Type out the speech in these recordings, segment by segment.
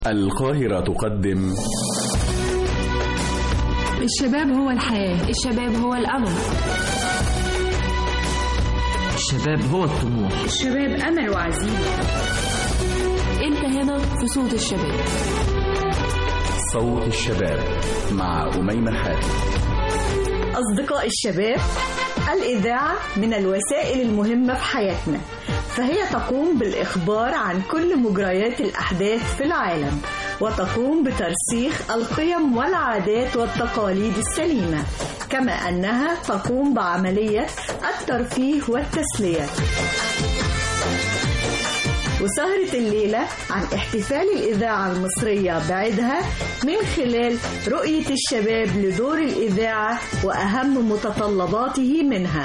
القاهرة تقدم الشباب هو الحياة، الشباب هو الأمل، الشباب هو الطموح، الشباب أمل وعزيمة. أنت هنا في صوت الشباب. صوت الشباب مع أميمة حاتم. أصدقاء الشباب، الإذاعة من الوسائل المهمة في حياتنا، فهي تقوم بالإخبار عن كل مجريات الأحداث في العالم، وتقوم بترسيخ القيم والعادات والتقاليد السليمة، كما أنها تقوم بعملية الترفيه والتسلية. وسهرة الليلة عن احتفال الإذاعة المصرية بعيدها من خلال رؤية الشباب لدور الإذاعة وأهم متطلباته منها.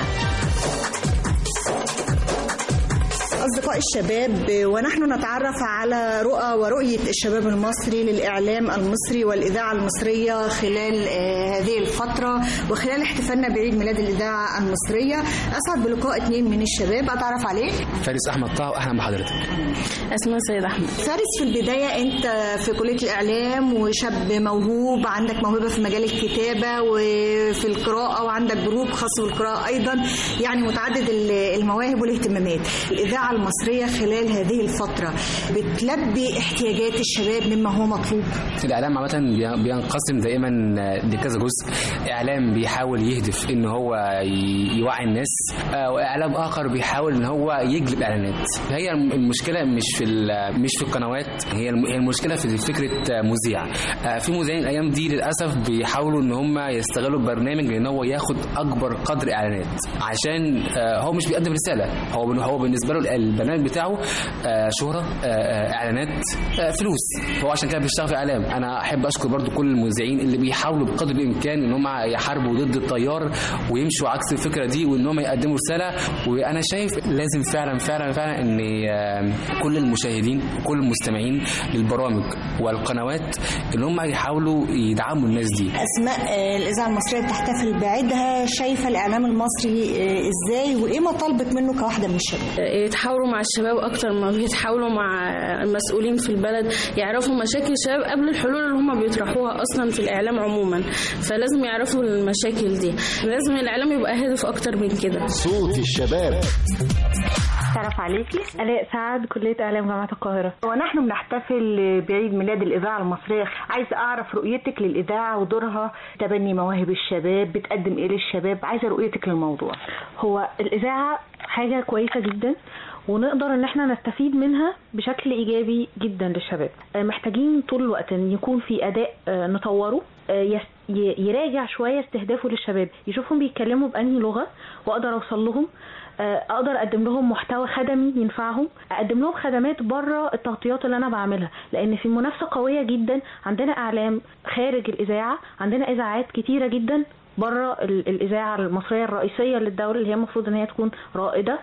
أصدقاء الشباب، ونحن نتعرف على رؤى ورؤية الشباب المصري للإعلام المصري والإذاعة المصرية خلال هذه الفترة وخلال احتفالنا بعيد ميلاد الإذاعة المصرية. أسعد بلقاء اثنين من الشباب. أتعرف عليك؟ فارس أحمد طه، أهلا بحضرتك. اسمها سيد أحمد. فارس، في البداية أنت في كلية الإعلام وشاب موهوب، عندك موهبة في مجال الكتابة وفي القراءة، وعندك جروب خاص بالقراءة أيضا، يعني متعدد المواهب والاهتمامات. الإذاعة المصرية خلال هذه الفترة بتلبي احتياجات الشباب مما هو مطلوب. الإعلام عامة بينقسم دائما لكذا جزء. إعلام بيحاول يهدف إن هو يوعي الناس، وإعلام آخر بيحاول إن هو يجلب إعلانات. هي المشكلة مش في القنوات، هي المشكلة في فكرة مذيع. في مذيعين الأيام دي للأسف بيحاولوا إن هم يستغلوا البرنامج لأن هو ياخد أكبر قدر إعلانات، عشان هو مش بيقدم رسالة. هو بالنسبة له البرنامج بتاعه شهرة، اعلانات، فلوس. هو عشان كده بيشتغل في اعلام. انا احب اشكر برضو كل المذيعين اللي بيحاولوا بقدر الامكان ان هم يحاربوا ضد التيار ويمشوا عكس الفكره دي، وان هم يقدموا رساله. وانا شايف لازم فعلا ان كل المشاهدين وكل المستمعين للبرامج والقنوات ان هم يحاولوا يدعموا الناس دي. اسماء، الاذاعه المصريه بتحتفل بعيدها، شايفه الاعلام المصري ازاي وايه مطالبك منه كواحده من الشباب؟ يتحاوروا مع الشباب اكتر ما بيتحاوروا مع المسؤولين في البلد، يعرفوا مشاكل الشباب قبل الحلول اللي هم بيطرحوها اصلا في الاعلام عموما. فلازم يعرفوا المشاكل دي، لازم الاعلام يبقى هادف اكتر من كده. صوت الشباب. تعرف عليكي؟ آلاء سعد، كلية إعلام جامعة القاهرة. ونحن بنحتفل بعيد ميلاد الإذاعة المصرية. عايزة أعرف رؤيتك للإذاعة ودورها تبني مواهب الشباب، بتقدم إيه للشباب؟ عايزة رؤيتك للموضوع. هو الإذاعة حاجة كويسة جدا، ونقدر ان احنا نستفيد منها بشكل ايجابي جدا للشباب. محتاجين طول الوقت ان يكون في اداء نطوره، يراجع شوية استهدافه للشباب، يشوفهم بيتكلموا بأنهي لغة واقدر اوصل لهم، اقدر اقدم لهم محتوى خدمي ينفعهم، اقدم لهم خدمات بره التغطيات اللي انا بعملها، لان في منافسة قوية جدا. عندنا اعلام خارج الاذاعة، عندنا اذاعات كتيرة جدا بره الاذاعة المصرية الرئيسية للدولة اللي هي المفروض ان هي تكون رائدة،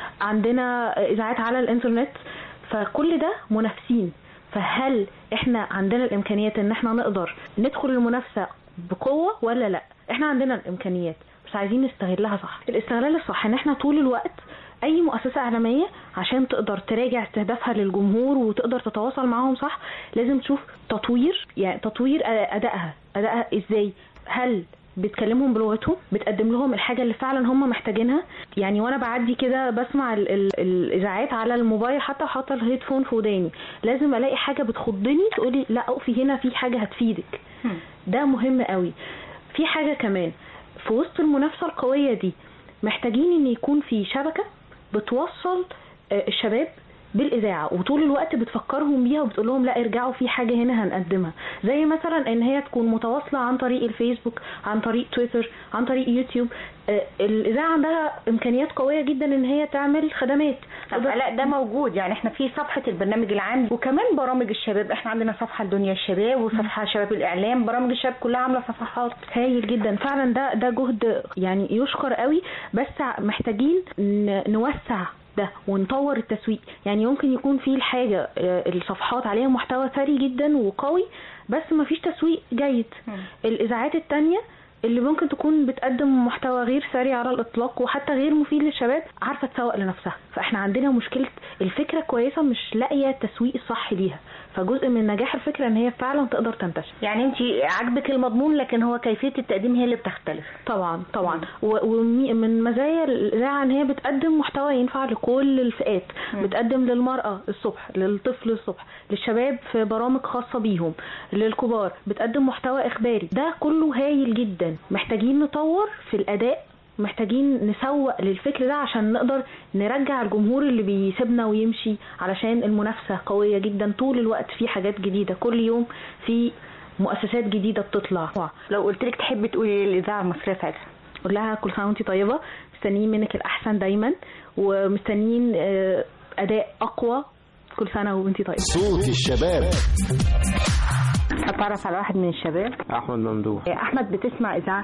عندنا اذاعات على الانترنت. فكل ده منافسين. فهل احنا عندنا الامكانيات ان احنا نقدر ندخل المنافسة بقوة ولا لا؟ احنا عندنا الامكانيات بس عايزين نستغلها صح. الاستغلال الصح ان احنا طول الوقت اي مؤسسة اعلامية عشان تقدر تراجع استهدافها للجمهور وتقدر تتواصل معهم صح، لازم تشوف تطوير، يعني تطوير ادائها ازاي. هل بتكلمهم بلغتهم، بتقدم لهم الحاجة اللي فعلا هم محتاجينها؟ يعني وانا بعدي كده بسمع الاذاعات على الموبايل حتى وحاطه الهيدفون في وداني، لازم الاقي حاجة بتخضني تقولي لا اقفي هنا، في حاجة هتفيدك. ده مهم قوي. في حاجة كمان في وسط المنافسة القوية دي، محتاجين ان يكون في شبكة بتوصل الشباب بالإذاعة وطول الوقت بتفكرهم بيها وبتقول لهم لا ارجعوا في حاجة هنا هنقدمها. زي مثلا ان هي تكون متواصلة عن طريق الفيسبوك، عن طريق تويتر، عن طريق يوتيوب. الإذاعة عندها إمكانيات قوية جدا ان هي تعمل خدمات. لا ده موجود، يعني احنا في صفحة البرنامج العام وكمان برامج الشباب. احنا عندنا صفحة لدنيا الشباب وصفحة شباب الإعلام. برامج الشباب كلها عاملة صفحات. هايل جدا فعلا. ده جهد يعني يشكر قوي، بس محتاجين نوسع ده ونطور التسويق. يعني يمكن يكون في الحاجة الصفحات عليها محتوى ثري جدا وقوي بس ما فيش تسويق جيد. الإذاعات التانية اللي ممكن تكون بتقدم محتوى غير ثري على الإطلاق وحتى غير مفيد للشباب عارفة تسوق لنفسها. فإحنا عندنا مشكلة الفكرة كويسة مش لاقية التسويق الصح ليها. فجزء من نجاح الفكره ان هي فعلا تقدر تنتشر. يعني انت عاجبك المضمون لكن هو كيفيه التقديم هي اللي بتختلف. طبعا ومن مزايا الاذاعه ان هي بتقدم محتوى ينفع لكل الفئات. بتقدم للمراه الصبح، للطفل الصبح، للشباب في برامج خاصه بيهم، للكبار بتقدم محتوى اخباري. ده كله هايل جدا. محتاجين نطور في الاداء، محتاجين نسوق للفكر ده عشان نقدر نرجع الجمهور اللي بيسيبنا ويمشي، علشان المنافسه قويه جدا طول الوقت، في حاجات جديده كل يوم، في مؤسسات جديده بتطلع. لو قلت لك تحبي تقولي للاذاعه المصريه ساعتها؟ اقول لها كل سنه وانتي طيبه، مستنيين منك الاحسن دايما، ومستنيين اداء اقوى. كل سنه وانتي طيبه. صوت الشباب. اتعرف على واحد من الشباب. احمد ممدوح. احمد، بتسمع اذاعه؟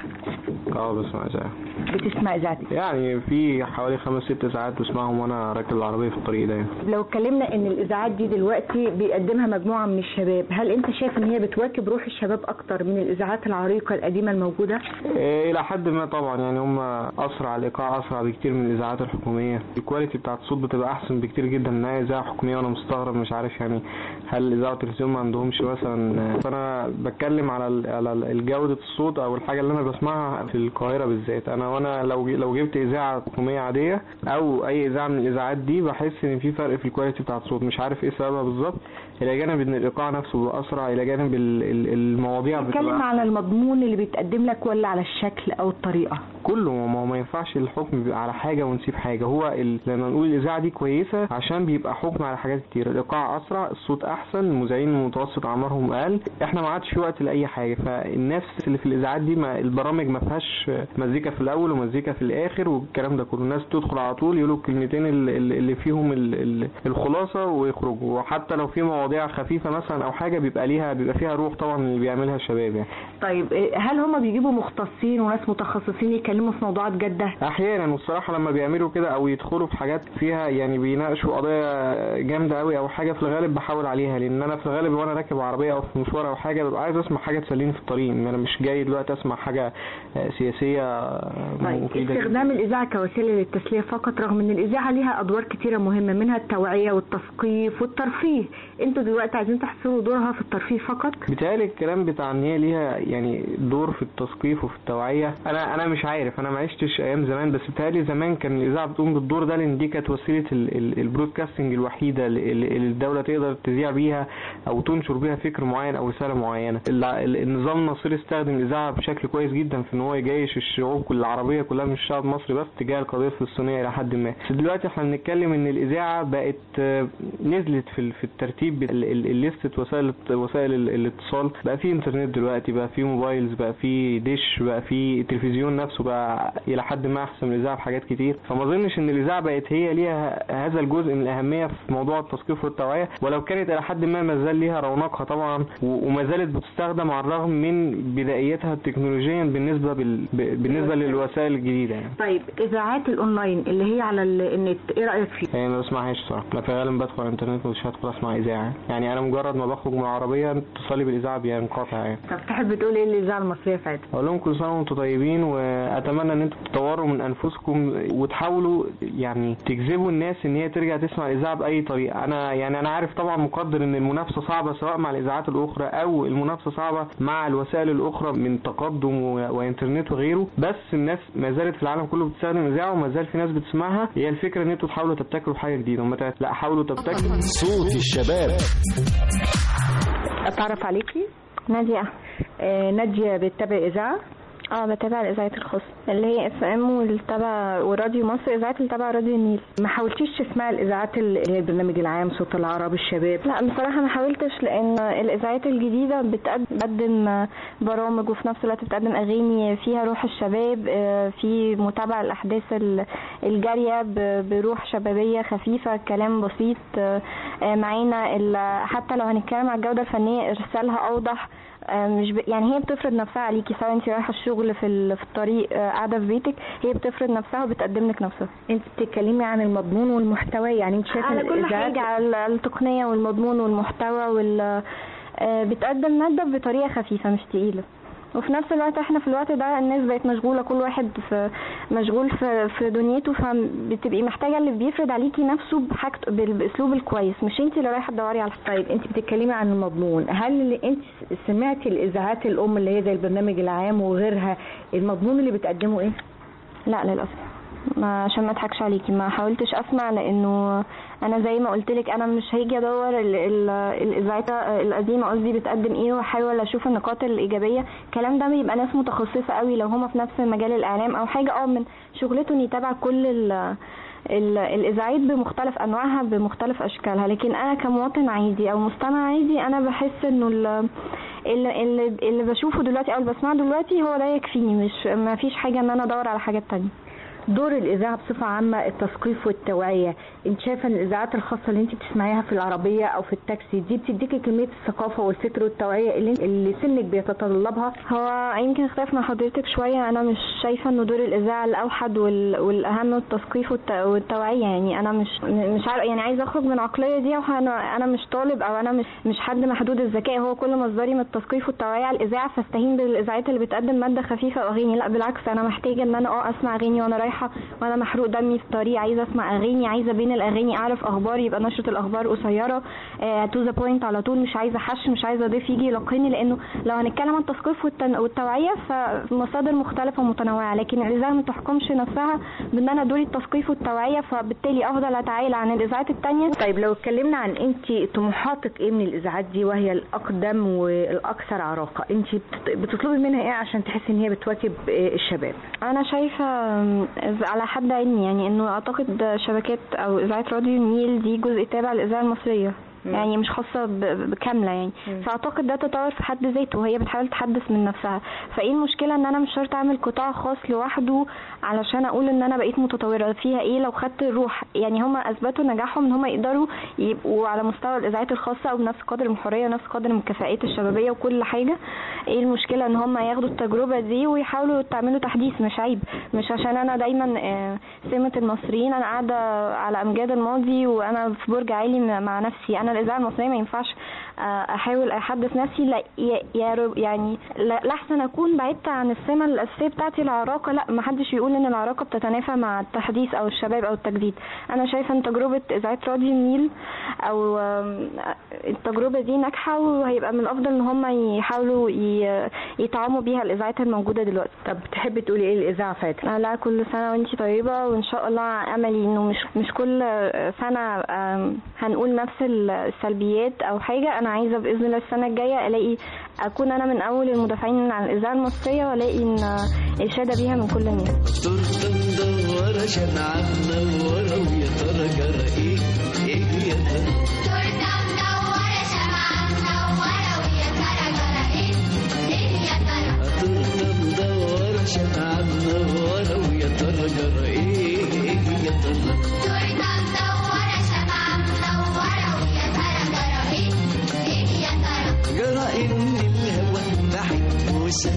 بسمع اذاعه. بتسمع اذاعه يعني في حوالي 5-6 ساعات بسمعهم وانا راكب العربيه في الطريق ده. لو اتكلمنا ان الاذاعات دي دلوقتي بيقدمها مجموعه من الشباب، هل انت شايف ان هي بتواكب روح الشباب اكتر من الاذاعات العريقه القديمه الموجوده؟ الى حد ما طبعا، يعني هم اسرع، الايقاع اسرع بكتير من الاذاعات الحكوميه، الكواليتي بتاعت الصوت بتبقى احسن بكتير جدا من اي اذاعه حكوميه، وانا مستغرب مش عارف يعني هل الاذاعه والتلفزيون ما عندهمش مثلا. فانا بتكلم على الجوده الصوت او الحاجه اللي انا بسمعها في القاهره بالذات. وانا لو جبت اذاعه حكوميه عاديه او اي اذاعه من الاذاعات دي، بحس ان في فرق في الكواليتي بتاعت الصوت، مش عارف ايه سببها بالظبط، الى جانب ان الايقاع نفسه بيبقى اسرع، الى جانب المواضيع بتتكلم على المضمون اللي بيتقدم لك ولا على الشكل او الطريقه؟ كله. ما ينفعش الحكم بيبقى على حاجه ونسيب حاجه. هو لما نقول الاذاعه دي كويسه عشان بيبقى حكم على حاجات كتير، الايقاع اسرع، الصوت احسن، المذيعين المتوسط اعمارهم اقل، احنا ما عادش في وقت لاي حاجه. فالناس اللي في الاذاعات دي البرامج ما فيهاش مزيكا في الاول ومزيكا في الاخر والكلام ده كله، الناس تدخل على طول يقولوا الكلمتين اللي فيهم الخلاصه ويخرجوا. وحتى لو في مواضيع خفيفه مثلا او حاجه بيبقى فيها روح طبعا اللي بيعملها الشباب يعني. طيب هل هم بيجيبوا مختصين وناس متخصصين يتكلموا في موضوعات جاده؟ احيانا، والصراحه لما بيعملوا كده او يدخلوا في حاجات فيها يعني بيناقشوا قضايا جامده قوي او حاجه، في الغالب بحاول عليها، لان انا في الغالب وانا راكب عربيه او في مشوار او حاجه ببقى عايز اسمع حاجه تسليني في الطريق، انا مش جاي دلوقتي اسمع حاجه سياسيه. طيب استخدام الاذاعه كوسيله للتسليه فقط، رغم ان الاذاعه ليها ادوار كتيره مهمه، منها التوعيه والتثقيف والترفيه، انتوا دلوقتي عايزين تحصروا دورها في الترفيه فقط؟ بيتهيألي الكلام بتاع ان هي ليها يعني دور في التثقيف وفي التوعيه، انا مش عارف، انا ما عشتش ايام زمان، بس بيتهيألي زمان كان الاذاعه بتقوم بالدور ده، لان دي كانت وسيله البرودكاستنج الوحيده اللي الدوله تقدر تذيع بيها او تنشر بيها فكر معين او رساله معينه. النظام النصيري استخدم الاذاعه بشكل كويس جدا في ان هو يجيش الشعوب العربيه كلها، مش الشعب المصري بس، تجاه القضيه الفلسطينيه الى حد ما. بس دلوقتي احنا بنتكلم ان الاذاعه بقت نزلت في الترتيب الليست وسائل الاتصال، بقى في انترنت دلوقتي، بقى في موبايلز، بقى في ديش، بقى في تلفزيون نفسه بقى الى حد ما احسن من الاذاعه في حاجات كتير. فما اظنش ان الاذاعه بقت هي ليها هذا الجزء من الاهميه في موضوع التثقيف والتوعيه، ولو كانت الى حد ما زال ليها رونقها طبعا، وما زالت بتستخدم على الرغم من بدايتها تكنولوجيا بالنسبه للوسائل الجديده يعني. طيب اذاعات الاونلاين اللي هي على النت، ايه رايك فيها؟ يعني ما بسمعهاش صراحه، انا في الغالب بدخل على الانترنت ومش هدخل اسمع اذاعه، يعني انا مجرد ما بخرج من العربيه اتصالي بالاذاعه بينقطع يعني. طب تحب تقول ايه للاذاعه المصريه ساعتها؟ اقول لهم كل سنه وانتم طيبين، واتمنى ان انتم تطوروا من انفسكم وتحاولوا يعني تجذبوا الناس ان هي ترجع تسمع الاذاعه باي طريقه. انا عارف طبعا مقدر ان المنافسه صعبه سواء مع الاذاعات الاخرى او المنافسه صعبه مع الوسائل الاخرى من تقدم وانترنت وغيره، بس الناس ما زالت في العالم كله بتستخدم الاذاعه وما زال في ناس بتسمعها. هي الفكره ان انتوا تحاولوا تبتكروا حاجه جديده، لا حاولوا تبتكروا. صوت الشباب. اتعرف عليكي؟ نادية. نادية بتتابع اذاعه؟ بتابع الاذاعات الخاصه اللي هي اف ام والتبع وراديو مصر، اذاعات اللي تبع راديو النيل. ما حاولتيش تسمعي الاذاعات اللي هي البرنامج العام، صوت العرب، الشباب؟ لا بصراحه ما حاولتش، لان الاذاعات الجديده بتقدم برامج وفي نفس الوقت بتقدم اغاني فيها روح الشباب، في متابعه الاحداث الجاريه بروح شبابيه خفيفه، كلام بسيط معانا. حتى لو هنتكلم على الجوده الفنيه ارسالها اوضح، مش يعني هي بتفرض نفسها عليكي، سواء انت رايحه الشغل في الطريق قاعده في بيتك، هي بتفرض نفسها وبتقدم لك نفسها. انت بتتكلمي عن المضمون والمحتوى، يعني انت شايفه على كل حاجه، على التقنيه والمضمون والمحتوى بتقدم ماده بطريقه خفيفه مش تقيله. وفي نفس الوقت احنا في الوقت ده الناس بقت مشغوله، كل واحد مشغول في دنيته، فبتبقي محتاجه اللي بيفرض عليكي نفسه بحاجته بالاسلوب الكويس، مش انت اللي رايحه تدوري على. طيب انت بتتكلمي عن المضمون، هل اللي انت سمعتي الاذاعات الام اللي هي زي البرنامج العام وغيرها المضمون اللي بتقدمه ايه؟ لا للاسف، عشان ما اضحكش عليكي ما حاولتش اسمع، لانه انا زي ما قلت لك انا مش هيجي ادور الاذاعات القديمه قصدي بتقدم ايه واحاول اشوف النقاط الايجابيه. الكلام ده بيبقى ناس متخصصه قوي لو هم في نفس مجال الاعلام او حاجه من شغلتهم يتابع كل الاذاعات بمختلف انواعها بمختلف اشكالها. لكن انا كمواطن عادي او مستمع عادي انا بحس انه اللي بشوفه دلوقتي او اللي بسمعه دلوقتي هو ده يكفيني، مش ما فيش حاجه ان انا ادور على حاجات تانية. دور الإذاعة بصفة عامة التثقيف والتوعية، انت شايفة ان الإذاعات الخاصة اللي انت بتسمعيها في العربية او في التاكسي دي بتديكي كمية الثقافة والفكر والتوعية اللي سنك بيتطلبها؟ هو يمكن اختلف مع حضرتك شوية، انا مش شايفة ان دور الإذاعة الأوحد والأهم التثقيف والتوعية. يعني انا مش عارفة، يعني عايزة اخرج من العقلية دي، انا مش طالب او انا مش حد محدود الذكاء، هو كل مصدري من التثقيف والتوعية على الإذاعة، فاستهين بالإذاعات اللي بتقدم مادة خفيفة واغاني. لا بالعكس، انا محتاجة ان انا اسمع اغاني وانا رايحة وانا محروق دمي في الطريق، عايزه اسمع اغاني، عايزه بين الاغاني اعرف اخبار، يبقى نشره الاخبار قصيره تو ذا بوينت على طول، مش عايزه حش، مش عايزه ضيف يجي يلقيني، لانه لو هنتكلم عن التثقيف والتوعيه فمصادر مختلفه ومتنوعه، لكن الاذاعه ما تحكمش نفسها بان انا دوري التثقيف والتوعيه، فبالتالي افضل اتعالى عن الاذاعات الثانيه. طيب لو اتكلمنا عن انت طموحاتك ايه من الاذاعات دي وهي الاقدم والاكثر عراقه، انت بتطلبي منها ايه عشان تحسي ان هي بتواكب الشباب؟ انا شايفه على حد علمي يعني انه اعتقد شبكات او اذاعه راديو النيل دي جزء تابع للاذاعه المصريه، يعني مش خاصه بكامله يعني، فاعتقد ده تطور في حد ذاته وهي بتحاول تحدث من نفسها. فايه المشكله ان انا مش شرط اعمل قطاع خاص لوحده علشان اقول ان انا بقيت متطوره فيها؟ ايه لو خدت الروح، يعني هم اثبتوا نجاحهم ان هم يقدروا يبقوا على مستوى الاذاعات الخاصه او بنفس قدر من الحريه ونفس قدر من الكفاءات الشبابيه وكل حاجه. ايه المشكله ان هم ياخدوا التجربه دي ويحاولوا يعملوا تحديث؟ مش عيب، مش عشان انا دايما سمه المصريين انا قاعده على امجاد الماضي وانا في برج عالي مع نفسي. انا الاذاعه المصريه ما ينفعش احاول احدث نفسي، لا يعني لا احسن اكون بعدت عن السمه الاساسيه بتاعتي العراقه، لا ما حدش يقول ان العراقه بتتنافى مع التحديث او الشباب او التجديد. انا شايفه ان تجربه اذاعه راديو النيل او التجربه دي ناجحه، وهيبقى من الافضل ان هم يحاولوا يطعموا بيها الاذاعات الموجوده دلوقتي. طب تحبي تقولي ايه الاذاعه فاتت؟ لا كل سنه وانتي طيبه، وان شاء الله املي انه مش كل سنه هنقول نفس السلبيات او حاجه. انا عايزه باذن الله السنه الجايه الاقي اكون انا من اول المدافعين عن الاذاعه المصريه، والاقي ان اشاده بيها من كل الناس. تورته مدوره شمعه منوره ويا ترى جرى ايه يا ترى؟ تورته مدوره شمعه منوره ويا ترى جرى ايه يا ترى؟ تورته مدوره شمعه منوره ويا ترى جرى ايه يا ترى؟ تورته مدوره شمعه منوره ويا ترى جرى ايه يا ترى؟ جرى ان الهوى بحت موسى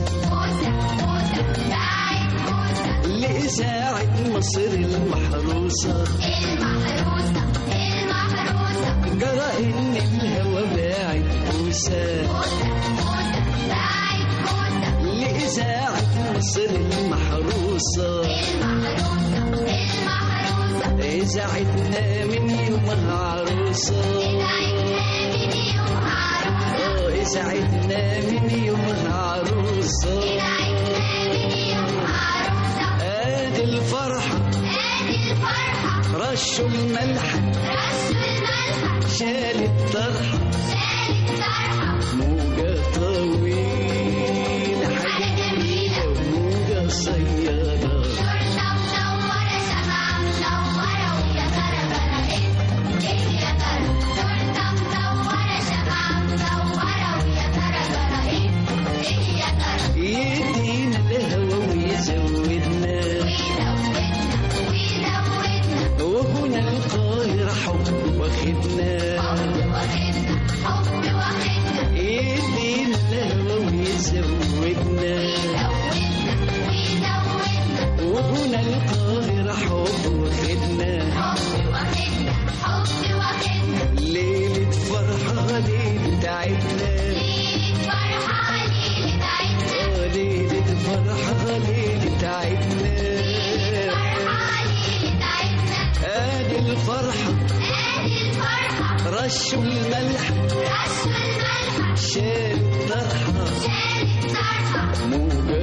لإذاعة مصر المحروسة جرى إن الهوى باعت موسى لإذاعة مصر المحروسة إذاعتنا من يومها عروسة إذاعتنا من يومها عروسة الفرحة رشوا الملحة شال الطرحة موجة طويلة حاجة جميلة موجة صيادة شرطة منورة شمعة منورة ويا ترى جرى ايه يا ترى؟ شرطة منورة شمعة منورة ويا ترى جرى ايه يا ترى؟ يدينا الهوى ويزودنا وهنا القاهرة حب واخدنا يدينا الهوى ويزودنا وهنا القاهرة حب واخدنا ليلة فرحة ليلة عيدنا تعبنا ادي الفرحة رشوا الملح شال الطرحة موجة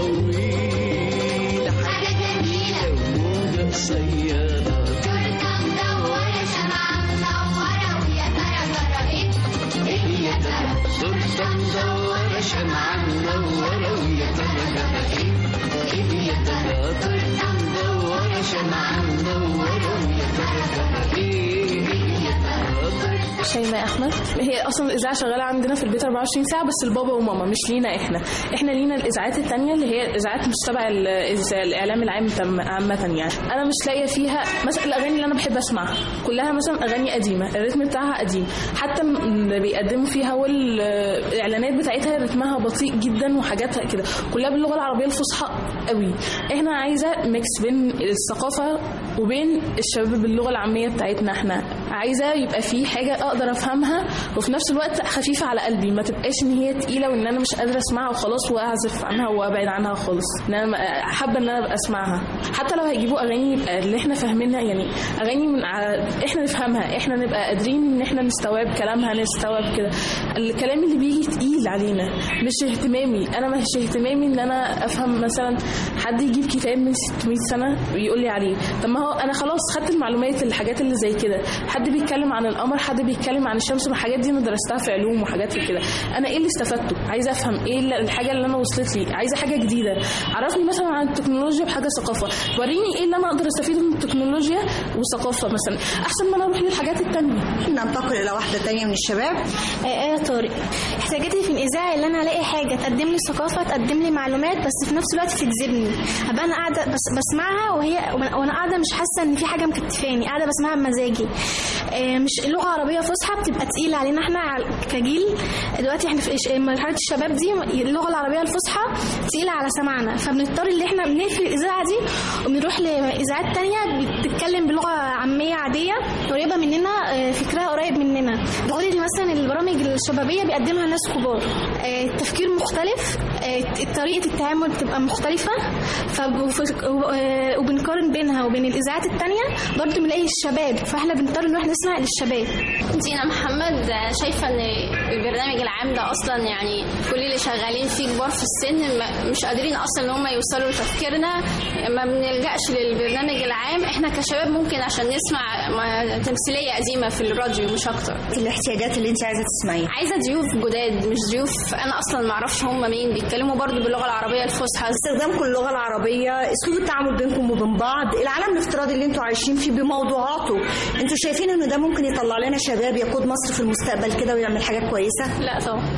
طويلة حاجة جميلة وموجة قصيرة تورتة مدورة شمعة منورة ويا ترى جرى ايه يا ترى تورتة مدورة شمعة منورة ويا ترى جرى ايه يا ترى تورتة مدورة شمعة منورة ويا ترى جرى ايه يا ترى. شيماء احمد. هي اصلا الاذاعه شغاله عندنا في البيت 24 ساعه بس البابا وماما، مش لينا احنا لينا الاذاعات التانية اللي هي اذاعات مش تبع الاعلام العام عامه. يعني انا مش لاقيه فيها مثلا الاغاني اللي انا بحب اسمعها كلها مثلا اغاني قديمه الريتم بتاعها قديم، حتى اللي بيقدموا فيها والاعلانات بتاعتها رتمها بطيء جدا وحاجاتها كده كلها باللغه العربيه الفصحى قوي. احنا عايزه ميكس بين الثقافه وبين الشباب باللغه العاميه بتاعتنا. احنا عايزه يبقى في حاجه اقدر افهمها وفي نفس الوقت خفيفه على قلبي، ما تبقاش ان هي تقيله وان انا مش قادره اسمعها وخلاص واعزف عنها وابعد عنها خالص. ان انا حابه ان انا ابقى اسمعها، حتى لو هيجيبوا اغاني يبقى اللي احنا فاهمينها، يعني اغاني من احنا نفهمها، احنا نبقى قادرين ان احنا نستوعب كلامها، نستوعب كده. الكلام اللي بيجي تقيل علينا مش اهتمامي، انا مش اهتمامي ان انا افهم مثلا حد يجيب كتاب من 600 سنه ويقول لي عليه. طب ما هو انا خلاص خدت المعلومات، الحاجات اللي زي كده، حد بيتكلم عن القمر، حد بيتكلم عن الشمس، والحاجات دي انا درستها في علوم وحاجات في كده. انا ايه اللي استفدته؟ عايزه افهم ايه الحاجه اللي انا وصلت لي، عايزه حاجه جديده. عرفني مثلا عن التكنولوجيا بحاجه ثقافه، وريني ايه اللي انا اقدر استفيده من التكنولوجيا وثقافه مثلا، احسن ما انا اروح للحاجات التانية. ننتقل الى واحده تانية من الشباب. ايه طارق. احتياجاتي في الاذاعه اللي انا الاقي حاجه تقدم لي ثقافه، تقدم لي معلومات، بس في نفس الوقت تجذبني، ابقى انا قاعده بس بسمعها وانا قاعده مش حاسه ان في حاجه مكتفاني، قاعده بسمعها بمزاجي. مش لغه عربيه فصحى بتبقى تقيله علينا احنا كجيل دلوقتي. احنا في مرحله الشباب دي اللغه العربيه الفصحى تقيله على سمعنا، فبنضطر ان احنا بنقفل الاذاعه دي وبنروح لاذاعات تانية بتتكلم بلغه عاميه عاديه قريبه مننا، فكرها قريب مننا. بقول لي مثلا البرامج الشبابيه بيقدمها ناس كبار، التفكير مختلف، طريقه التعامل بتبقى مختلفه، وبنقارن بينها وبين الاذاعات التانية برضه بنلاقي الشباب، فاحنا بنضطر نروح نسمع للشباب. دينا محمد. شايفه ان البرنامج العام ده اصلا يعني كل اللي شغالين فيه كبار في السن مش قادرين اصلا ان هم يوصلوا لتفكيرنا، ما بنلجاش للبرنامج العام. احنا كشباب ممكن عشان نسمع تمثيليه قديمه في الراديو مش اكتر. الاحتياجات اللي انت عايزه تسمعيها، عايزه ضيوف جداد، مش ضيوف انا اصلا ما اعرفش هم مين، بيتكلموا برضو باللغه العربيه الفصحى. استخدامكم اللغه العربيه، اسلوب التعامل بينكم وبين بعض، العالم الافتراضي اللي انتوا عايشين فيه بموضوعاته، انتوا شايفين انه ده ممكن يطلع لنا شباب يقود مصر في المستقبل كده ويعمل حاجات كويسه؟ لا طبعا.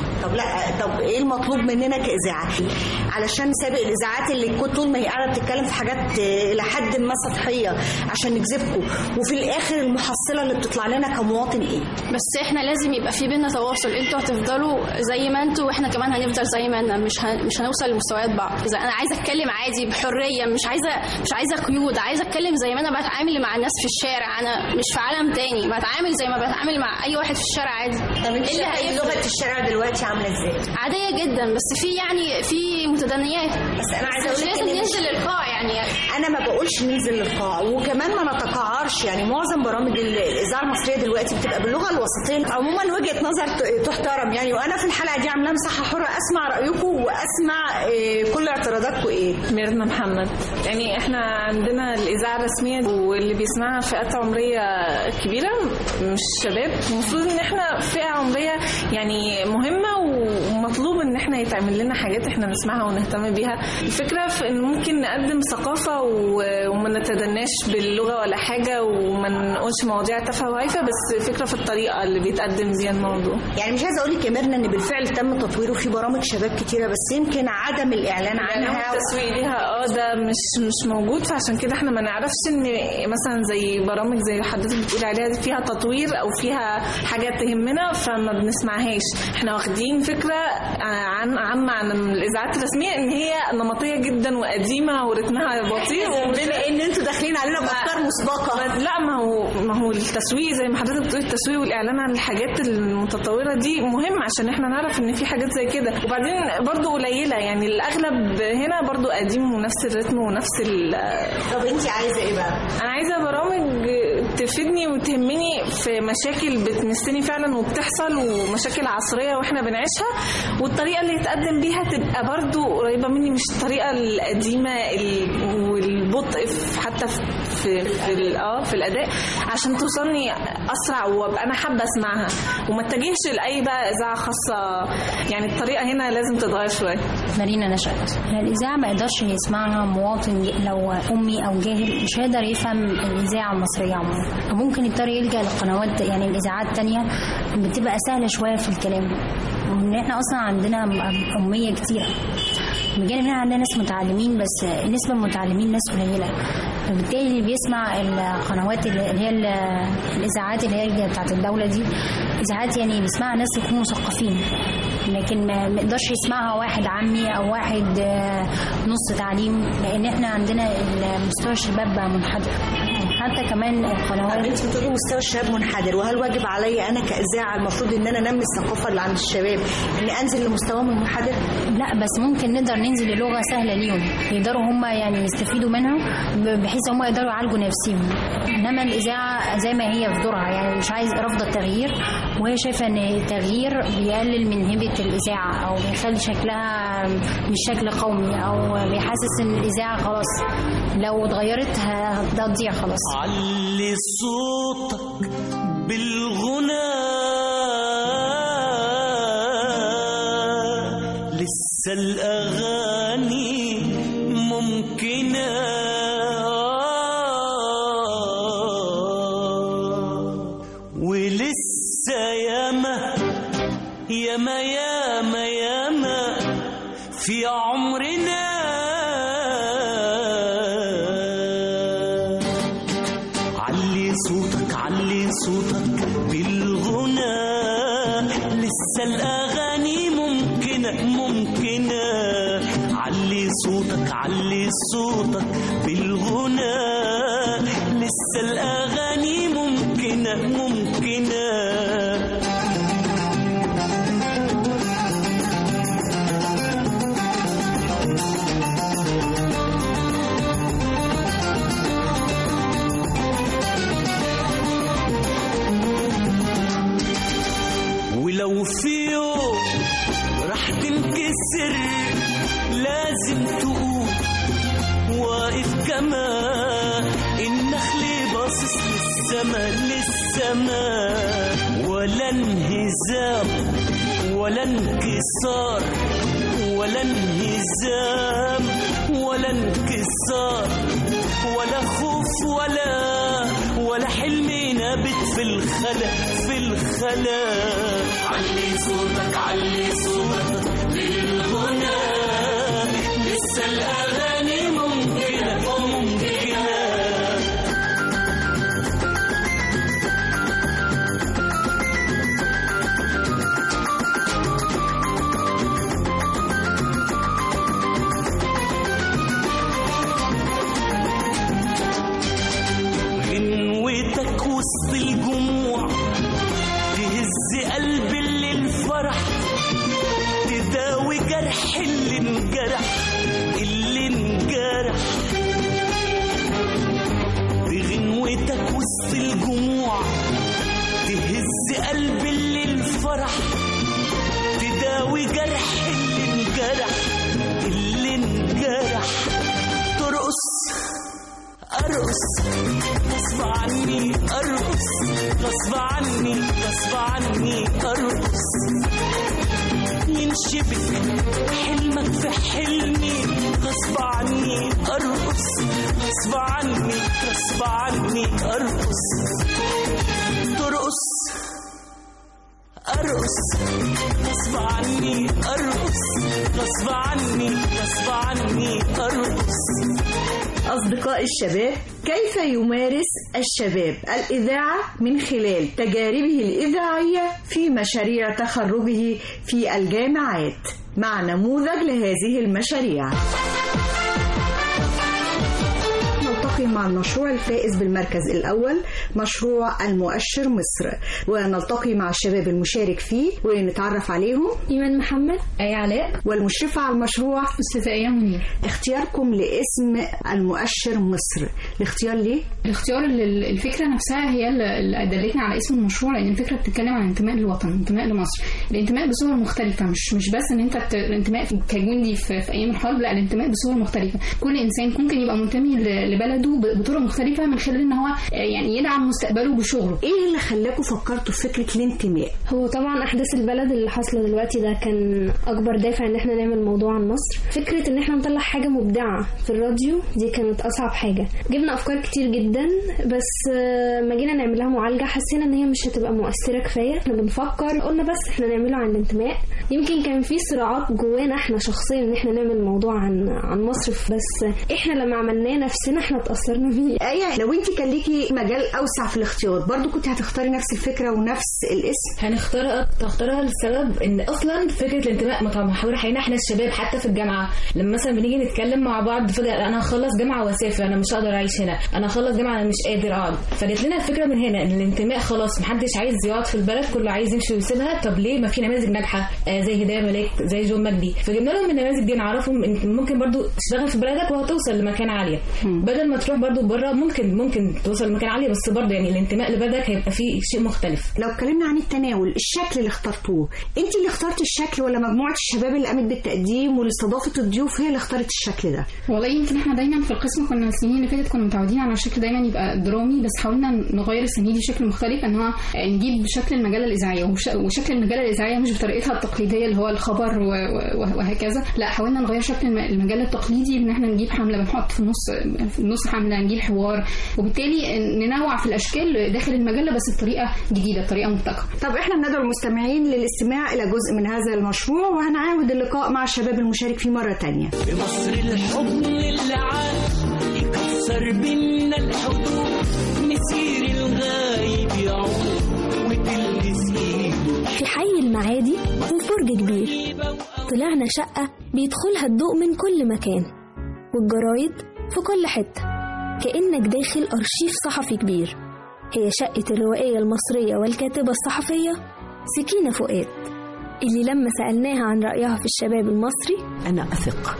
طب ايه المطلوب مننا كاذاعه علشان سابق الاذاعات اللي كنت طول ما هي قاعده بتتكلم في حاجات الى حد ما سطحيه عشان نجذبكم، وفي الاخر المحصله اللي بتطلع لنا كمواطن ايه؟ بس احنا لازم يبقى في بينا تواصل، انتوا هتفضلوا زي ما انتوا واحنا كمان هنفضل زي ما احنا، مش هنوصل لمستويات بعض. اذا انا عايزه اتكلم عادي بحريه، مش عايزه قيود، عايزه اتكلم زي ما انا بتعامل مع الناس في الشارع، انا مش في عالم تاني، بتعامل زي ما بتعامل مع اي واحد في الشارع عادي. طب انت شايفه لغه الشارع دلوقتي عامله ازاي؟ عاديه جدا، بس في متدنيات. بس انا عايزه مش لازم ننزل للقاع، يعني انا ما بقولش ننزل للقاع، وكمان ما نتقاعرش. يعني معظم برامج الاذاعه المصريه دلوقتي بتبقى باللغه الوسطيه. عموما وجهه نظر تحترم يعني، وانا في الحلقه دي عاملاها مساحه حره اسمع رايكم واسمع كل اعتراضاتكم ايه. ميرنا محمد. يعني احنا عندنا الاذاعه الرسميه واللي بيسمعها فئات عمريه كبيره مش شباب، المفروض ان احنا فئه عمريه يعني مهمه ومطلوب ان احنا يتعمل لنا حاجات احنا نسمعها ونهتم بيها. الفكره في ان ممكن نقدم ثقافه وما نتدناش باللغه ولا حاجه وما نقولش مواضيع تافهه وهايفه، بس فكره في الطريقه اللي بيتقدم بيها الموضوع. يعني مش عايزه اقول لك يا ميرنا ان بالفعل تم تطويره في برامج شباب كتيره، بس يمكن عدم الاعلان عنها والتسويق ليها ده مش موجود، فعشان كده احنا ما نعرفش ان مثلا زي برامج زي حضرتك بتقول عليها فيها تطوير او فيها حاجات تهمنا فما بنسمعهاش. احنا واخدين فكره عن عامة عن الإذاعات الرسمية إن هي نمطية جدا وقديمة ورتمها بطيء. بما إن أنتوا داخلين علينا بأفكار مسبقة. لا، ما هو التسويق زي ما حضرتك بتقولي، التسويق والإعلان عن الحاجات المتطورة دي مهم عشان إحنا نعرف إن في حاجات زي كده. وبعدين برضو قليلة، يعني الأغلب هنا برضو قديم ونفس الرتم ونفس طب أنت عايزة إيه بقى؟ أنا عايزة برامج تفيدني وتهمني في مشاكل بتمسني فعلا وبتحصل، ومشاكل عصرية واحنا بنعيشها، والطريقة اللي يتقدم بيها تبقى برضو قريبة مني، مش الطريقة القديمة والبطء حتى في الأداء، عشان توصلني أسرع وابقى أنا حابة أسمعها وما اتجهش لأي بقى إذاعة خاصة. يعني الطريقة هنا لازم تتغير شوية. مارينا نشأت. الإذاعة ما يقدرش يسمعها مواطن لو أمي أو جاهل، مش هيقدر يفهم الإذاعة المصرية عموما. ممكن يضطر يلجأ لقنوات، يعني الإذاعات التانية بتبقى سهلة شوية في الكلام، وإن إحنا أصلا عندنا أمية كتيرة. بجانب إن عندنا ناس متعلمين، بس نسبة المتعلمين ناس قليلة، فبالتالي اللي بيسمع القنوات اللي هي الإذاعات اللي هي بتاعت الدولة دي إذاعات يعني بيسمعها ناس يكونوا مثقفين، لكن ما يقدرش يسمعها واحد عامي أو واحد نص تعليم، لأن إحنا عندنا مستوى الشباب بقى منحدر. حتى كمان القنوات. انت بتقولي مستوى الشباب منحدر، وهل واجب علي انا كاذاعه المفروض ان انا انمي الثقافه اللي عند الشباب اني انزل لمستواهم المنحدر؟ لا، بس ممكن نقدر ننزل للغه سهله ليهم يقدروا هم يعني يستفيدوا منها، بحيث هم يقدروا يعالجوا نفسهم. انما الاذاعه زي ما هي في دورها، يعني مش عايز رافضه التغيير، وهي شايفه ان التغيير بيقلل من هيبه الاذاعه او بيخلي شكلها مش شكل قومي، او بيحسس ان الاذاعه خلاص لو اتغيرت هتضيع خلاص. علي صوتك بالغنى لسه الأغاني ممكنة، ولسه ياما ياما ياما ياما في عمرنا صوتك بالغنى لسه الأغاني ممكنة. علي صوتك بالغنى لسه الأغاني ممكنة. ولو في يوم راح تنكسر لازم تقوم واقف كما النخل باصص للسما، ولا انهزام ولا انكسار، ولا انهزام ولا انكسار، ولا خوف ولا حلم نابت في الخلا. علي صوتك بالغنى لسه الأغاني ممكنة. غنوتك وسط الجموع تهز قلب اللي الفرح، تداوي جرح اللي انجرح. بغنوتك وسط الجموع تهز قلب اللي الفرح، تداوي جرح اللي انجرح. ترقص أرقص غصب عني، أرقص غصب عني أرقص. ينشبك حلمك في حلمي غصب عني، أرقص غصب عني أرقص. ترقص أرقص غصب عني، أرقص غصب عني أرقص. أصدقاء الشباب، كيف يمارس الشباب الإذاعة من خلال تجاربه الإذاعية في مشاريع تخرجه في الجامعات؟ مع نموذج لهذه المشاريع. نلتقي مع المشروع الفائز بالمركز الأول، مشروع المؤشر مصر، ونلتقي مع الشباب المشارك فيه ونتعرف عليهم. إيمان محمد، أي علاء، والمشرفة على المشروع أستاذة أيام منير. اختياركم لاسم المؤشر مصر، الاختيار ليه؟ الاختيار الفكرة نفسها هي اللي دلتنا على اسم المشروع، لأن الفكرة بتتكلم عن انتماء للوطن، انتماء لمصر، الانتماء بصور مختلفة، مش بس ان انت الانتماء كجندي في أيام الحرب، لا، الانتماء بصور مختلفة. كل إنسان ممكن يبقى منتمي لبلده بطرق مختلفة من خلال ان هو يعني يدعم مستقبله بشغله. ايه اللي خلاكم فكرتوا في فكرة الانتماء؟ هو طبعا احداث البلد اللي حاصله دلوقتي ده كان اكبر دافع ان احنا نعمل موضوع عن مصر. فكرة ان احنا نطلع حاجة مبدعة في الراديو دي كانت اصعب حاجة. جبنا افكار كتير جدا، بس ما جينا نعمل لها معالجة حسينا ان هي مش هتبقى مؤثرة كفاية. احنا بنفكر قلنا بس احنا نعمله عن الانتماء. يمكن كان في صراعات جوانا احنا شخصيا ان احنا نعمل موضوع عن مصر، بس احنا لما عملناه نفسنا احنا اتأثرنا بيه. ايه، لو انت كان ليكي مجال اوسع في الاختيار برضو كنت هتختاري نفس الفكرة ونفس الاسم؟ هنختارها للسبب ان اصلا فكرة الانتماء متحورة حينا احنا الشباب. حتى في الجامعة لما مثلا بنيجي نتكلم مع بعض فجأة انا هخلص جامعة واسافر، انا مش هقدر اعيش هنا، انا هخلص جامعة انا مش قادر اقعد. فجت لنا الفكرة من هنا ان الانتماء خلاص محدش عايز يقعد في البلد، كله عايز يمشي ويسيبها. طب ليه ما في نماذج ناجحة زي هداية ملاك، زي جون مجدي، فجبنا لهم النماذج دي نعرفهم ان ممكن برضو تشتغل في بلدك وهتوصل لمكان عالية، بدل ما تروح برضو بره ممكن توصل لمكان عالية، بس برضو يعني الانتماء لبلدك هيبقى فيه شيء مختلف. لو اتكلمنا عن التناول، الشكل اللي اخترتوه، انت اللي اخترت الشكل ولا مجموعة الشباب اللي قامت بالتقديم والاستضافة الضيوف هي اللي اختارت الشكل ده؟ والله يمكن احنا دايما في القسم كنا السنين اللي فاتت كنا متعودين على الشكل دايما يبقى درامي، بس حاولنا نغير السنة دي بشكل مختلف، ان هو نجيب شكل المجلة الإذاعية، وشكل المجلة الإذاعية مش بطريقتها التقليدية اللي هو الخبر وهكذا، لا، حاولنا نغير شكل المجلة التقليدي، ان احنا نجيب حملة بنحط في النص حملة، نجيب حوار، وبالتالي ننوع في الأشكال داخل المجلة بس بطريقة جديدة، بطريقة مبتكرة. طب احنا بندعو المستمعين للاستماع إلى جزء من هذا المشروع، وهنعاود اللقاء مع الشباب المشارك فيه مرة تانية. في مصر الحضن اللي عاش يكسر بينا الحدود، مسير الغايب يعود وتلبس ايده. في حي المعادي وفرج كبير طلعنا شقة بيدخلها الضوء من كل مكان، والجرايد في كل حتة، كأنك داخل أرشيف صحفي كبير. هي شقة الروائية المصرية والكاتبة الصحفية سكينة فؤاد، اللي لما سألناها عن رأيها في الشباب المصري: أنا أثق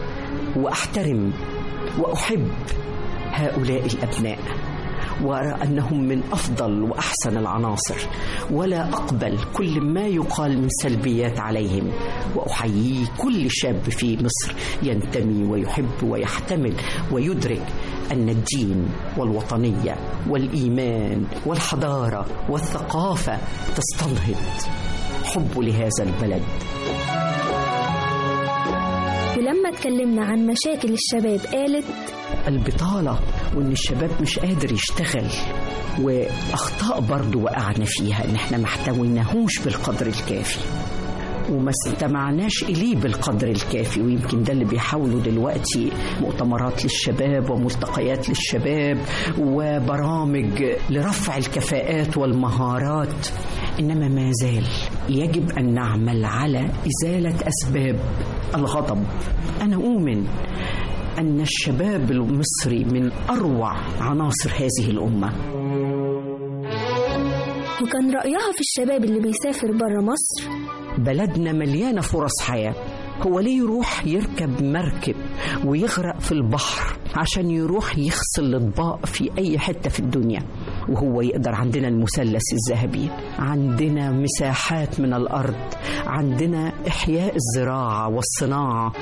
وأحترم وأحب هؤلاء الأبناء، وأرى أنهم من أفضل وأحسن العناصر، ولا أقبل كل ما يقال من سلبيات عليهم، وأحيي كل شاب في مصر ينتمي ويحب ويحتمل ويدرك أن الدين والوطنية والإيمان والحضارة والثقافة تستنهض حبه لهذا البلد. ولما اتكلمنا عن مشاكل الشباب قالت: البطالة، وإن الشباب مش قادر يشتغل، وأخطاء برضو وقعنا فيها، إن احنا ما احتويناهوش بالقدر الكافي وما استمعناش إليه بالقدر الكافي. ويمكن ده اللي بيحاولوا دلوقتي مؤتمرات للشباب وملتقيات للشباب وبرامج لرفع الكفاءات والمهارات، إنما ما زال يجب أن نعمل على إزالة أسباب الغضب. أنا أؤمن أن الشباب المصري من أروع عناصر هذه الأمة. وكان رأيها في الشباب اللي بيسافر برا مصر: بلدنا مليانة فرص حياة، هو ليه يروح يركب مركب ويغرق في البحر عشان يروح يغسل الأطباق في أي حتة في الدنيا وهو يقدر؟ عندنا المثلث الذهبي، عندنا مساحات من الأرض، عندنا إحياء الزراعة والصناعة.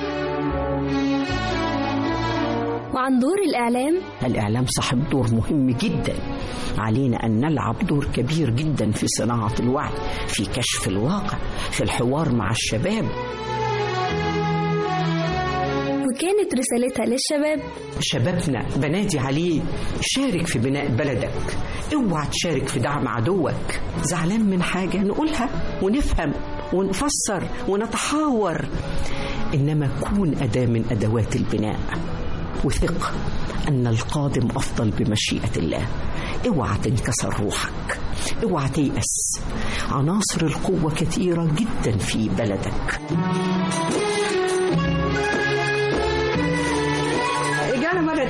وعن دور الإعلام صاحب دور مهم جدا، علينا أن نلعب دور كبير جدا في صناعة الوعي، في كشف الواقع، في الحوار مع الشباب. وكانت رسالتها للشباب: شبابنا بنادي عليه، شارك في بناء بلدك، اوعى تشارك في دعم عدوك. زعلان من حاجة نقولها ونفهم ونفسر ونتحاور، إنما كون أداة من أدوات البناء، وثق أن القادم أفضل بمشيئة الله. اوعى تنكسر روحك، اوعى تيأس، عناصر القوة كثيرة جدا في بلدك.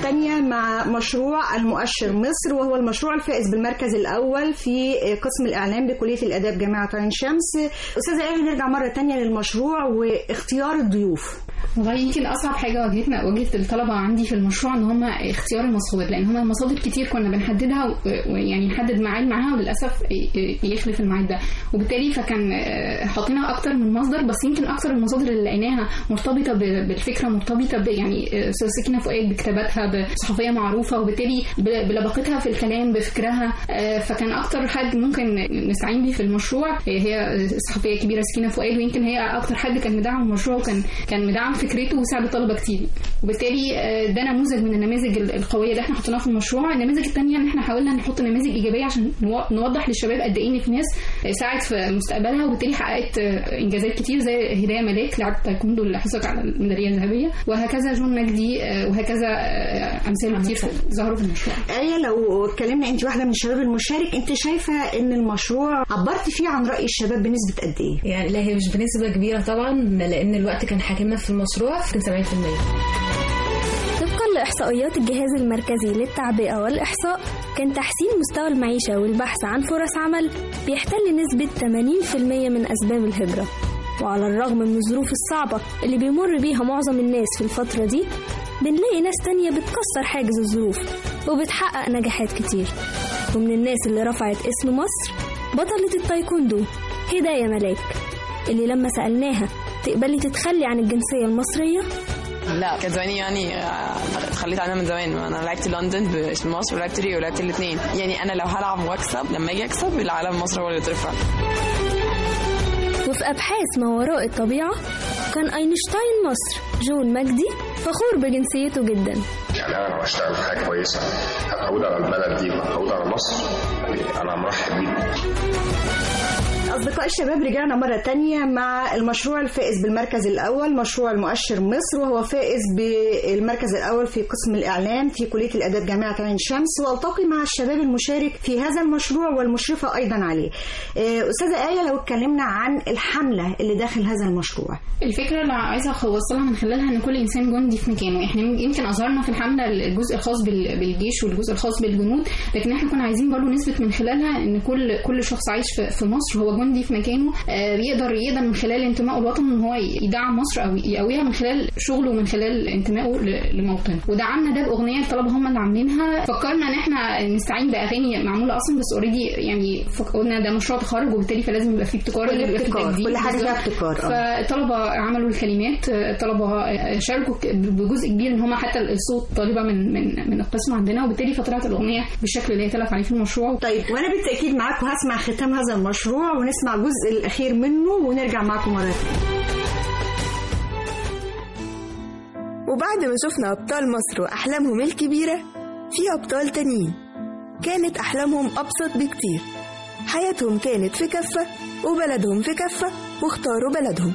تانية مع مشروع المؤشر مصر، وهو المشروع الفائز بالمركز الأول في قسم الإعلام بكلية الآداب جامعة عين شمس. أستاذة آية، نرجع مرة تانية للمشروع واختيار الضيوف. والله يمكن اصعب حاجه واجهت الطلبه عندي في المشروع ان هم اختيار المصادر، لان هم مصادر كتير كنا بنحددها ويعني نحدد ميعاد معاها وللاسف يخلف الميعاد ده، وبالتالي فكان حاطينها اكتر من مصدر، بس يمكن اكتر المصادر اللي لقيناها مرتبطه بالفكره، مرتبطه يعني استاذه سكينه فؤاد بكتاباتها، بصحفيه معروفه، وبالتالي بلبقتها في الكلام، بفكرها. فكان اكتر حد ممكن نستعين بيه في المشروع هي صحفيه كبيره سكينه فؤاد، ويمكن هي اكتر حد كان مدعم المشروع وكان مدعم فكرته وساعد الطلبه كتير. وبالتالي ده نموذج من النماذج القويه اللي احنا حطيناها في المشروع. النماذج الثانيه ان احنا حاولنا نحط نماذج ايجابيه عشان نوضح للشباب قد ايه ان في ناس ساعدت في مستقبلها وبالتالي حققت انجازات كتير، زي هدايه ملاك لاعبة تايكوندو اللي حصلت على الميداليه الذهبيه، وهكذا جون مجدي، وهكذا امثال كتير ظهروا في المشروع. آية، لو اتكلمنا، انت واحده من الشباب المشارك، انت شايفه ان المشروع عبرت فيه عن راي الشباب بنسبه قد ايه؟ يعني لا، هي مش بنسبه كبيره طبعا، لان الوقت كان حاكمنا في المشروع في 70%. طبقا لإحصائيات الجهاز المركزي للتعبئة والإحصاء، كان تحسين مستوى المعيشة والبحث عن فرص عمل بيحتل نسبة 80% من أسباب الهجرة. وعلى الرغم من الظروف الصعبة اللي بيمر بيها معظم الناس في الفترة دي، بنلاقي ناس تانية بتكسر حاجز الظروف وبتحقق نجاحات كتير. ومن الناس اللي رفعت اسم مصر بطلة التايكوندو هداية ملاك، اللي لما سألناها تقبلي تتخلي عن الجنسية المصرية؟ لا، كان زماني يعني اتخليت عنها من زمان. انا لعبت لندن باسم مصر ولعبت ريو ولعبت الاثنين. يعني انا لو هلعب واكسب، لما اجي اكسب العالم مصر هو اللي يترفع. وفي أبحاث ما وراء الطبيعة، كان أينشتاين مصر جون مجدي فخور بجنسيته جدا. يعني أنا لو هشتغل في حاجة كويسة هتعود على البلد دي وهتعود على مصر، أنا مرحب بيه. أصدقاء الشباب، رجعنا مرة تانية مع المشروع الفائز بالمركز الأول، مشروع المؤشر مصر، وهو فائز بالمركز الأول في قسم الإعلام في كلية الآداب جامعة عين شمس. والتقي مع الشباب المشارك في هذا المشروع والمشرفة أيضا عليه. أستاذة آية، لو اتكلمنا عن الحملة اللي داخل هذا المشروع. الفكرة اللي عايزة أوصلها من خلالها إن كل إنسان جندي في مكانه. إحنا يمكن أظهرنا في الحملة الجزء الخاص بالجيش والجزء الخاص بالجنود، لكن إحنا كنا عايزين برضو نثبت من خلالها إن كل شخص عايش في مصر هو جندي في مكانه، يقدر من خلال انتمائه الوطني ان هو يدعم مصر او يقويها من خلال شغله ومن خلال انتمائه لموطنه. ودعمنا ده باغنيه الطلبه هم اللي عاملينها. فكرنا ان احنا نستعين باغاني معموله اصلا، بس اوريدي يعني قلنا ده مشروع تخرج وبالتالي فلازم يبقى فيه ابتكار، كل حاجه فيها ابتكار. فالطلبه عملوا الكلمات، الطلبه شاركوا بجزء كبير ان هم حتى الصوت طالبه من القسم عندنا، وبالتالي فطلعت الاغنيه بالشكل اللي هي تلف عليه في المشروع. طيب، وانا بالتاكيد معاكم هسمع ختام هذا المشروع ونسمع الجزء الأخير منه ونرجع معكم مرة ثانية. وبعد ما شفنا أبطال مصر وأحلامهم الكبيرة، في أبطال تانيين كانت أحلامهم أبسط بكتير. حياتهم كانت في كفة وبلدهم في كفة، واختاروا بلدهم.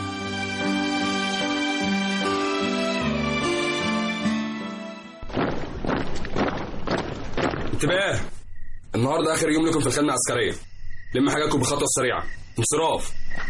انتباه، النهارده آخر يوم لكم في الخدمة العسكرية. لما حاجاتكم بخطوة سريعة. انصراف.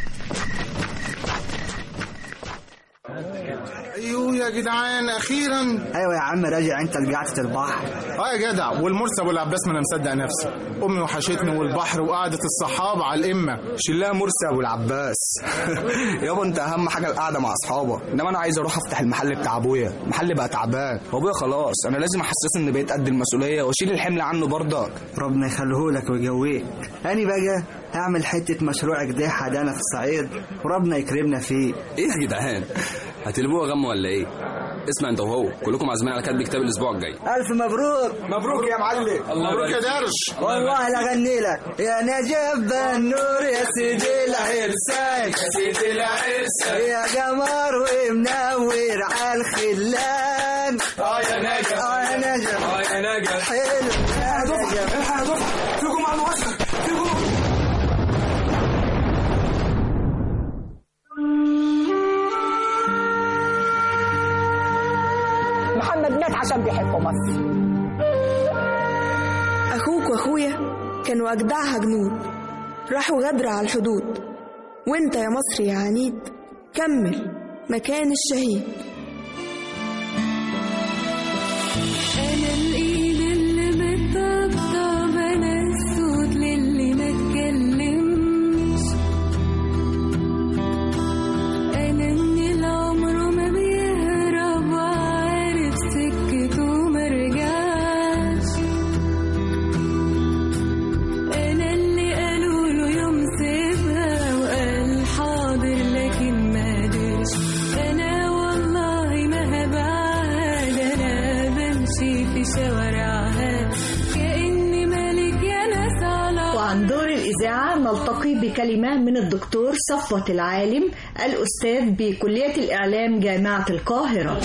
ايوه يا جدعان، اخيرا. ايوه يا عم، راجع انت لقعدة البحر. يا جدع، والمرسي ابو العباس، ما انا مصدق نفسي. امي وحشتني والبحر وقعدة الصحاب على الامه. شلها مرسي ابو العباس. يابا انت اهم حاجه القعده مع اصحابك، انما انا عايز اروح افتح المحل بتاع ابويا. المحل بقى تعبان وابويا خلاص، انا لازم احسسه ان بقيت قد المسؤوليه واشيل الحمل عنه برضك. ربنا يخليهولك ويقويك. انا بقى هعمل حته مشروع كده حدانا في الصعيد وربنا يكرمنا فيه. ايه يا جدعان، هتقلبوها غم ولا ايه؟ اسمع انت وهو كلكم عازمين على كتب كتاب الاسبوع الجاي. الف مبروك. مبروك يا معلم. مبروك يا درش. والله لا اغني لك يا نجف النور يا سيدي العرسان، يا سيدي العرسان، يا قمر ومنور على الخلان. يا نجف، يا نجف، يا نجف. حلو يا نجف. الحق يا دفعه، فيكم على الوسط، فيكم. محمد مات عشان بيحب مصر. أخوك وأخويا كانوا أجدعها جنود، راحوا غدر على الحدود، وانت يا مصري يا عنيد كمل مكان الشهيد. بكلمة من الدكتور صفوت العالم الأستاذ بكلية الإعلام جامعة القاهرة.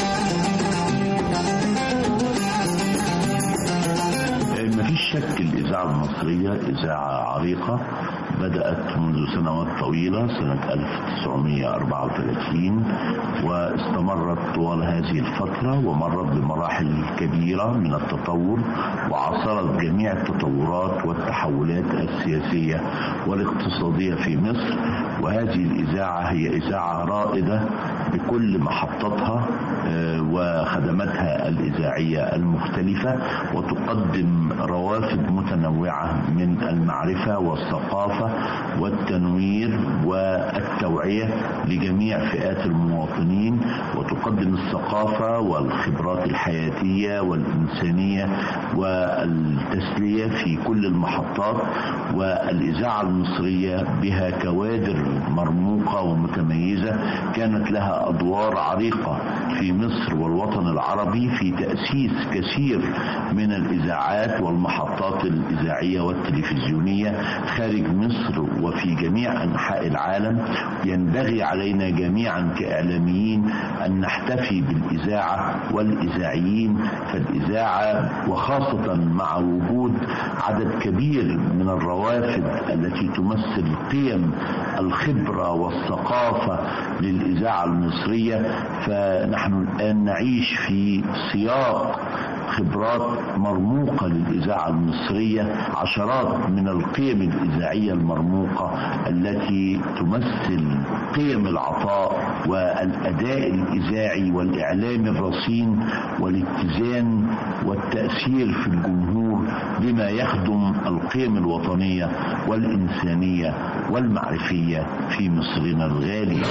مفيش شك الإذاعة المصرية إذاعة عريقة بدأت منذ سنوات طويلة، سنة 1934، واستمرت طوال هذه الفترة ومرت بمراحل كبيرة من التطور، وعاصرت جميع التطورات والتحولات السياسية والاقتصادية في مصر. وهذه الإذاعة هي إذاعة رائدة بكل محطتها وخدماتها الإذاعية المختلفة، وتقدم روافد متنوعة من المعرفة والثقافة والتنوير والتوعية لجميع فئات المواطنين، وتقدم الثقافة والخبرات الحياتية والإنسانية والتسلية في كل المحطات. والإذاعة المصرية بها كوادر مرموقة ومتميزة كانت لها أدوار عريقة في مصر والوطن العربي في تأسيس كثير من الإذاعات والمحطات الإذاعية والتلفزيونية خارج مصر وفي جميع أنحاء العالم. ينبغي علينا جميعا كإعلاميين أن نحتفي بالإذاعة والإذاعيين، فالإذاعة وخاصة مع وجود عدد كبير من الروافد التي تمثل قيم الخبرة والثقافة للإذاعة المصرية، فنحن الآن نعيش في سياق خبرات مرموقة للإذاعة المصرية، عشرات من القيم الإذاعية المرموقة التي تمثل قيم العطاء والأداء الإذاعي والإعلام الرصين والاتزان والتأثير في الجمهور بما يخدم القيم الوطنية والإنسانية والمعرفية في مصرنا الغالي.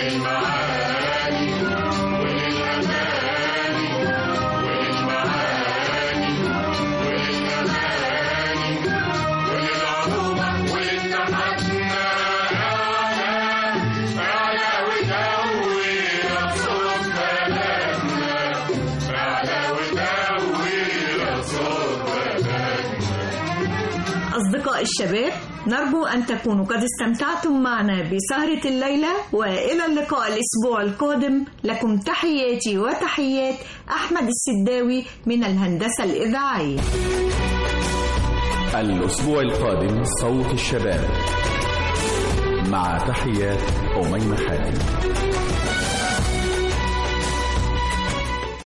أصدقاء الشباب، نرجو أن تكونوا قد استمتعتم معنا بسهرة الليلة، وإلى اللقاء الأسبوع القادم. لكم تحياتي وتحيات أحمد السداوي من الهندسة الإذاعية. الأسبوع القادم صوت الشباب، مع تحيات أميمة حاتم.